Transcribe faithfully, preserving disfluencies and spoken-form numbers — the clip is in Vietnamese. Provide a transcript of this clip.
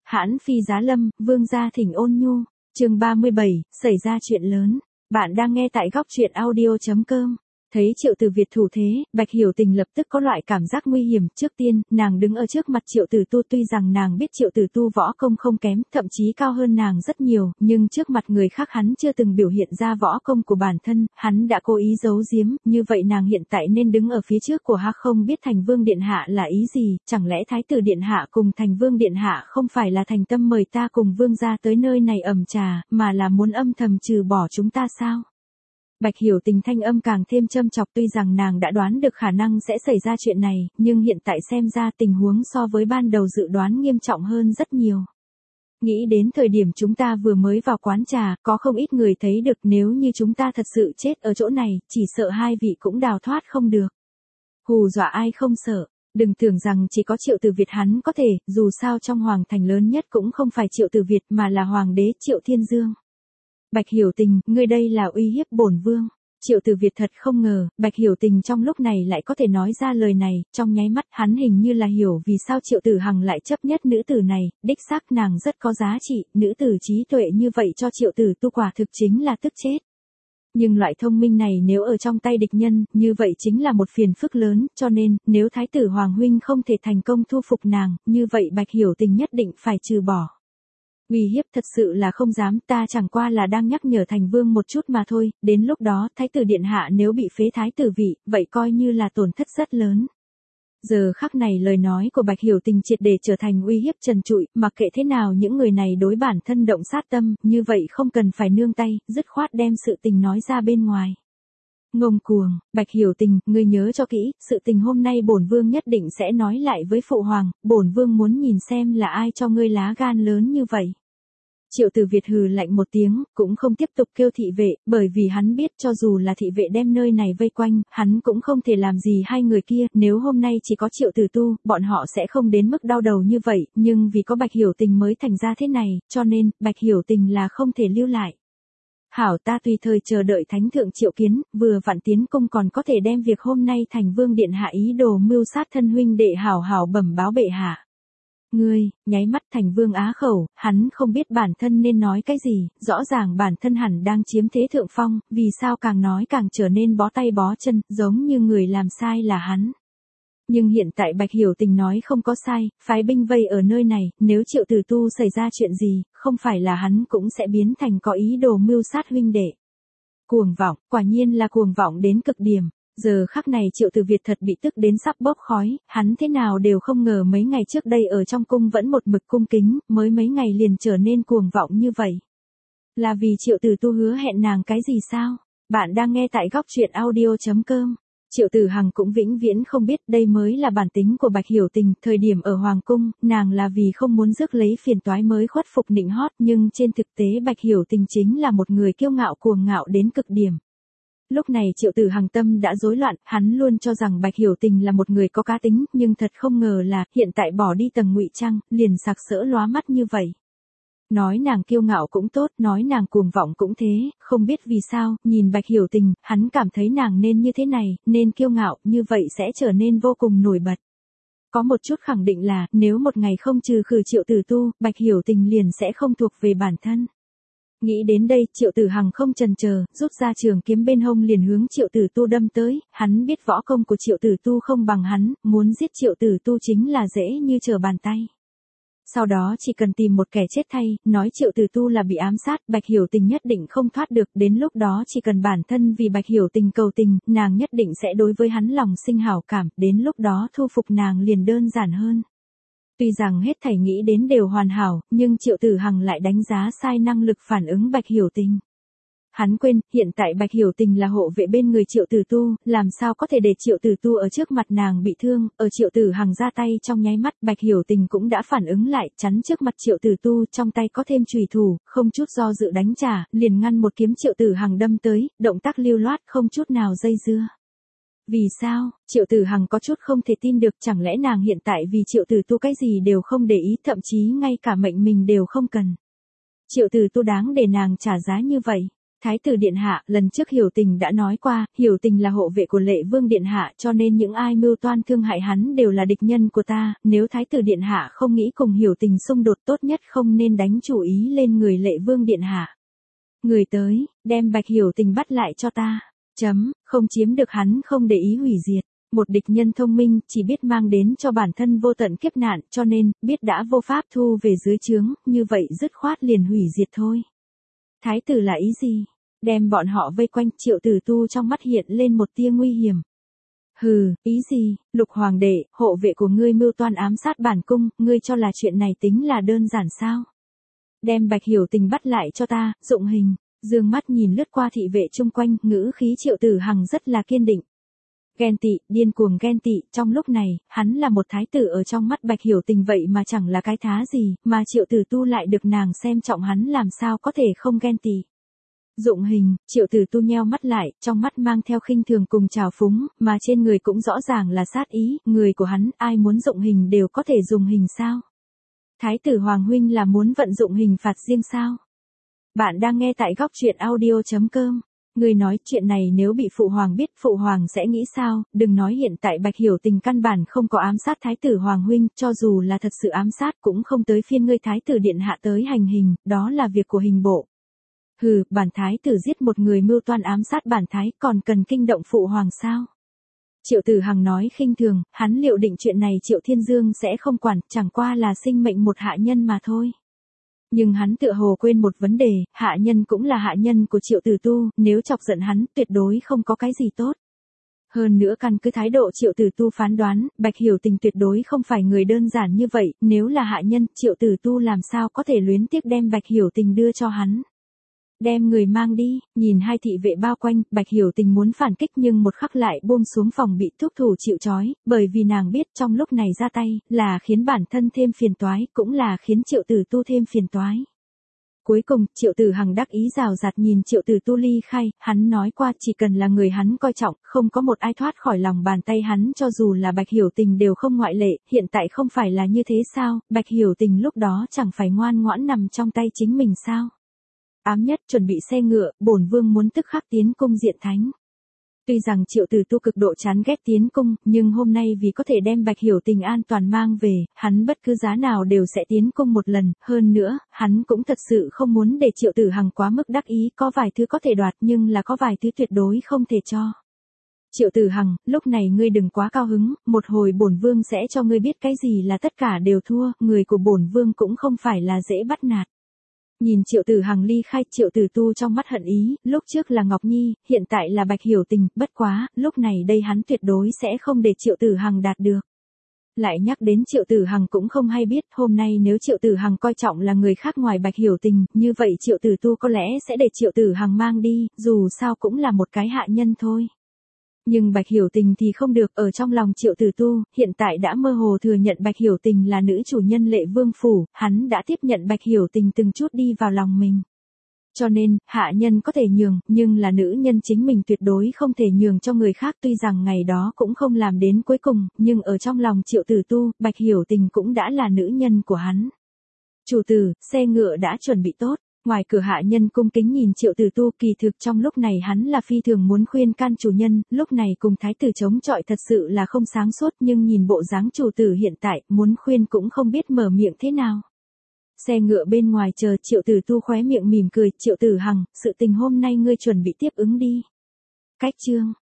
Hãn phi giá lâm, vương gia thỉnh ôn nhu. Chương ba mươi bảy, xảy ra chuyện lớn. Bạn đang nghe tại góc truyện audio chấm com. Thấy Triệu Tử Việt thủ thế, Bạch Hiểu Tình lập tức có loại cảm giác nguy hiểm. Trước tiên, nàng đứng ở trước mặt Triệu Tử Tu, tuy rằng nàng biết Triệu Tử Tu võ công không kém, thậm chí cao hơn nàng rất nhiều, nhưng trước mặt người khác hắn chưa từng biểu hiện ra võ công của bản thân, hắn đã cố ý giấu giếm, như vậy nàng hiện tại nên đứng ở phía trước của ha không biết Thành Vương Điện Hạ là ý gì, chẳng lẽ Thái tử Điện Hạ cùng Thành Vương Điện Hạ không phải là thành tâm mời ta cùng Vương gia tới nơi này ẩm trà, mà là muốn âm thầm trừ bỏ chúng ta sao? Bạch Hiểu Tình thanh âm càng thêm châm chọc, tuy rằng nàng đã đoán được khả năng sẽ xảy ra chuyện này, nhưng hiện tại xem ra tình huống so với ban đầu dự đoán nghiêm trọng hơn rất nhiều. Nghĩ đến thời điểm chúng ta vừa mới vào quán trà, có không ít người thấy được, nếu như chúng ta thật sự chết ở chỗ này, chỉ sợ hai vị cũng đào thoát không được. Hù dọa ai không sợ, đừng tưởng rằng chỉ có Triệu Tử Việt hắn có thể, dù sao trong hoàng thành lớn nhất cũng không phải Triệu Tử Việt mà là hoàng đế Triệu Thiên Dương. Bạch Hiểu Tình, ngươi đây là uy hiếp bổn vương. Triệu Tử Việt thật không ngờ, Bạch Hiểu Tình trong lúc này lại có thể nói ra lời này, trong nháy mắt hắn hình như là hiểu vì sao Triệu Tử Hằng lại chấp nhất nữ tử này, đích xác nàng rất có giá trị, nữ tử trí tuệ như vậy cho Triệu Tử Tu quả thực chính là tức chết. Nhưng loại thông minh này nếu ở trong tay địch nhân, như vậy chính là một phiền phức lớn, cho nên, nếu Thái tử Hoàng huynh không thể thành công thu phục nàng, như vậy Bạch Hiểu Tình nhất định phải trừ bỏ. Uy hiếp thật sự là không dám, ta chẳng qua là đang nhắc nhở Thành Vương một chút mà thôi, đến lúc đó Thái tử Điện Hạ nếu bị phế thái tử vị, vậy coi như là tổn thất rất lớn. Giờ khắc này lời nói của Bạch Hiểu Tình triệt để trở thành uy hiếp trần trụi, mặc kệ thế nào những người này đối bản thân động sát tâm, như vậy không cần phải nương tay, dứt khoát đem sự tình nói ra bên ngoài. Ngông cuồng, Bạch Hiểu Tình, ngươi nhớ cho kỹ, sự tình hôm nay bổn vương nhất định sẽ nói lại với phụ hoàng, bổn vương muốn nhìn xem là ai cho ngươi lá gan lớn như vậy. Triệu Tử Việt hừ lạnh một tiếng, cũng không tiếp tục kêu thị vệ, bởi vì hắn biết cho dù là thị vệ đem nơi này vây quanh, hắn cũng không thể làm gì hai người kia, nếu hôm nay chỉ có Triệu Tử Tu, bọn họ sẽ không đến mức đau đầu như vậy, nhưng vì có Bạch Hiểu Tình mới thành ra thế này, cho nên, Bạch Hiểu Tình là không thể lưu lại. Hảo, ta tùy thời chờ đợi thánh thượng triệu kiến, vừa vặn tiến cung còn có thể đem việc hôm nay Thành Vương Điện Hạ ý đồ mưu sát thân huynh đệ hảo hảo bẩm báo bệ hạ. Ngươi, nháy mắt Thành Vương á khẩu, hắn không biết bản thân nên nói cái gì, rõ ràng bản thân hẳn đang chiếm thế thượng phong, vì sao càng nói càng trở nên bó tay bó chân, giống như người làm sai là hắn. Nhưng hiện tại Bạch Hiểu Tình nói không có sai, phái binh vây ở nơi này, nếu Triệu Tử Tu xảy ra chuyện gì, không phải là hắn cũng sẽ biến thành có ý đồ mưu sát huynh đệ. Cuồng vọng, quả nhiên là cuồng vọng đến cực điểm. Giờ khắc này Triệu Tử Việt thật bị tức đến sắp bốc khói, hắn thế nào đều không ngờ mấy ngày trước đây ở trong cung vẫn một mực cung kính, mới mấy ngày liền trở nên cuồng vọng như vậy. Là vì Triệu Tử Tu hứa hẹn nàng cái gì sao? Bạn đang nghe tại góc truyện audio chấm com. Triệu Tử Hằng cũng vĩnh viễn không biết đây mới là bản tính của Bạch Hiểu Tình, thời điểm ở Hoàng Cung, nàng là vì không muốn rước lấy phiền toái mới khuất phục nịnh hót, nhưng trên thực tế Bạch Hiểu Tình chính là một người kiêu ngạo cuồng ngạo đến cực điểm. Lúc này Triệu Tử Hằng tâm đã rối loạn, hắn luôn cho rằng Bạch Hiểu Tình là một người có cá tính, nhưng thật không ngờ là, hiện tại bỏ đi tầng ngụy trang, liền sặc sỡ lóa mắt như vậy. Nói nàng kiêu ngạo cũng tốt, nói nàng cuồng vọng cũng thế, không biết vì sao, nhìn Bạch Hiểu Tình, hắn cảm thấy nàng nên như thế này, nên kiêu ngạo, như vậy sẽ trở nên vô cùng nổi bật. Có một chút khẳng định là, nếu một ngày không trừ khử Triệu Tử Tu, Bạch Hiểu Tình liền sẽ không thuộc về bản thân. Nghĩ đến đây, Triệu Tử Hằng không chần chờ, rút ra trường kiếm bên hông liền hướng Triệu Tử Tu đâm tới, hắn biết võ công của Triệu Tử Tu không bằng hắn, muốn giết Triệu Tử Tu chính là dễ như trở bàn tay. Sau đó chỉ cần tìm một kẻ chết thay, nói Triệu Tử Tu là bị ám sát, Bạch Hiểu Tình nhất định không thoát được, đến lúc đó chỉ cần bản thân vì Bạch Hiểu Tình cầu tình, nàng nhất định sẽ đối với hắn lòng sinh hảo cảm, đến lúc đó thu phục nàng liền đơn giản hơn. Tuy rằng hết thảy nghĩ đến đều hoàn hảo, nhưng Triệu Tử Hằng lại đánh giá sai năng lực phản ứng Bạch Hiểu Tình. Hắn quên, hiện tại Bạch Hiểu Tình là hộ vệ bên người Triệu Tử Tu, làm sao có thể để Triệu Tử Tu ở trước mặt nàng bị thương, ở Triệu Tử Hằng ra tay trong nháy mắt, Bạch Hiểu Tình cũng đã phản ứng lại, chắn trước mặt Triệu Tử Tu, trong tay có thêm chùy thủ, không chút do dự đánh trả, liền ngăn một kiếm Triệu Tử Hằng đâm tới, động tác lưu loát không chút nào dây dưa. Vì sao? Triệu Tử Hằng có chút không thể tin được, chẳng lẽ nàng hiện tại vì Triệu Tử Tu cái gì đều không để ý, thậm chí ngay cả mệnh mình đều không cần. Triệu Tử Tu đáng để nàng trả giá như vậy. Thái tử điện hạ, lần trước Hiểu Tình đã nói qua, Hiểu Tình là hộ vệ của Lệ Vương điện hạ, cho nên những ai mưu toan thương hại hắn đều là địch nhân của ta, nếu Thái tử điện hạ không nghĩ cùng Hiểu Tình xung đột, tốt nhất không nên đánh chủ ý lên người Lệ Vương điện hạ. Người tới, đem Bạch Hiểu Tình bắt lại cho ta. Chấm, không chiếm được hắn không để ý hủy diệt. Một địch nhân thông minh chỉ biết mang đến cho bản thân vô tận kiếp nạn, cho nên, biết đã vô pháp thu về dưới trướng, như vậy dứt khoát liền hủy diệt thôi. Thái tử là ý gì? Đem bọn họ vây quanh, Triệu Tử Tu trong mắt hiện lên một tia nguy hiểm. Hừ, ý gì? Lục hoàng đệ, hộ vệ của ngươi mưu toan ám sát bản cung, ngươi cho là chuyện này tính là đơn giản sao? Đem Bạch Hiểu Tình bắt lại cho ta, Dụng Hình, dương mắt nhìn lướt qua thị vệ chung quanh, ngữ khí Triệu Tử Hằng rất là kiên định. Ghen tị, điên cuồng ghen tị, trong lúc này, hắn là một thái tử ở trong mắt Bạch Hiểu Tình vậy mà chẳng là cái thá gì, mà Triệu Tử Tu lại được nàng xem trọng hắn làm sao có thể không ghen tị. Dụng Hình, Triệu Tử Tu nheo mắt lại, trong mắt mang theo khinh thường cùng trào phúng, mà trên người cũng rõ ràng là sát ý, người của hắn, ai muốn Dụng Hình đều có thể dùng hình sao? Thái tử Hoàng huynh là muốn vận dụng hình phạt riêng sao? Bạn đang nghe tại góc truyện audio chấm com. Người nói chuyện này nếu bị Phụ Hoàng biết, Phụ Hoàng sẽ nghĩ sao? Đừng nói hiện tại Bạch Hiểu Tình căn bản không có ám sát Thái tử Hoàng huynh, cho dù là thật sự ám sát cũng không tới phiên ngươi Thái tử điện hạ tới hành hình, đó là việc của hình bộ. Hừ, bản Thái tử giết một người mưu toan ám sát bản Thái, còn cần kinh động Phụ Hoàng sao? Triệu Tử Hằng nói khinh thường, hắn liệu định chuyện này Triệu Thiên Dương sẽ không quản, chẳng qua là sinh mệnh một hạ nhân mà thôi. Nhưng hắn tựa hồ quên một vấn đề, hạ nhân cũng là hạ nhân của Triệu Tử Tu, nếu chọc giận hắn, tuyệt đối không có cái gì tốt. Hơn nữa căn cứ thái độ Triệu Tử Tu phán đoán, Bạch Hiểu Tình tuyệt đối không phải người đơn giản như vậy, nếu là hạ nhân, Triệu Tử Tu làm sao có thể luyến tiếc đem Bạch Hiểu Tình đưa cho hắn. Đem người mang đi, nhìn hai thị vệ bao quanh, Bạch Hiểu Tình muốn phản kích nhưng một khắc lại buông xuống phòng bị thúc thủ chịu trói, bởi vì nàng biết trong lúc này ra tay, là khiến bản thân thêm phiền toái, cũng là khiến Triệu Tử Tu thêm phiền toái. Cuối cùng, Triệu Tử Hằng đắc ý rào rạt nhìn Triệu Tử Tu ly khai, hắn nói qua chỉ cần là người hắn coi trọng, không có một ai thoát khỏi lòng bàn tay hắn, cho dù là Bạch Hiểu Tình đều không ngoại lệ, hiện tại không phải là như thế sao, Bạch Hiểu Tình lúc đó chẳng phải ngoan ngoãn nằm trong tay chính mình sao. Ám nhất chuẩn bị xe ngựa, bổn vương muốn tức khắc tiến cung diện thánh. Tuy rằng Triệu Tử Tu cực độ chán ghét tiến cung, nhưng hôm nay vì có thể đem Bạch Hiểu Tình an toàn mang về, hắn bất cứ giá nào đều sẽ tiến cung một lần, hơn nữa, hắn cũng thật sự không muốn để Triệu Tử Hằng quá mức đắc ý, có vài thứ có thể đoạt nhưng là có vài thứ tuyệt đối không thể cho. Triệu Tử Hằng, lúc này ngươi đừng quá cao hứng, một hồi bổn vương sẽ cho ngươi biết cái gì là tất cả đều thua, người của bổn vương cũng không phải là dễ bắt nạt. Nhìn Triệu Tử Hằng ly khai, Triệu Tử Tu trong mắt hận ý, lúc trước là Ngọc Nhi, hiện tại là Bạch Hiểu Tình, bất quá, lúc này đây hắn tuyệt đối sẽ không để Triệu Tử Hằng đạt được. Lại nhắc đến Triệu Tử Hằng cũng không hay biết, hôm nay nếu Triệu Tử Hằng coi trọng là người khác ngoài Bạch Hiểu Tình, như vậy Triệu Tử Tu có lẽ sẽ để Triệu Tử Hằng mang đi, dù sao cũng là một cái hạ nhân thôi. Nhưng Bạch Hiểu Tình thì không được, ở trong lòng Triệu Tử Tu, hiện tại đã mơ hồ thừa nhận Bạch Hiểu Tình là nữ chủ nhân Lệ Vương phủ, hắn đã tiếp nhận Bạch Hiểu Tình từng chút đi vào lòng mình. Cho nên, hạ nhân có thể nhường, nhưng là nữ nhân chính mình tuyệt đối không thể nhường cho người khác, tuy rằng ngày đó cũng không làm đến cuối cùng, nhưng ở trong lòng Triệu Tử Tu, Bạch Hiểu Tình cũng đã là nữ nhân của hắn. Chủ tử, xe ngựa đã chuẩn bị tốt. Ngoài cửa hạ nhân cung kính nhìn Triệu Tử Tu, kỳ thực trong lúc này hắn là phi thường muốn khuyên can chủ nhân, lúc này cùng thái tử chống chọi thật sự là không sáng suốt, nhưng nhìn bộ dáng chủ tử hiện tại, muốn khuyên cũng không biết mở miệng thế nào. Xe ngựa bên ngoài chờ, Triệu Tử Tu khóe miệng mỉm cười, Triệu Tử Hằng, sự tình hôm nay ngươi chuẩn bị tiếp ứng đi. Cách chương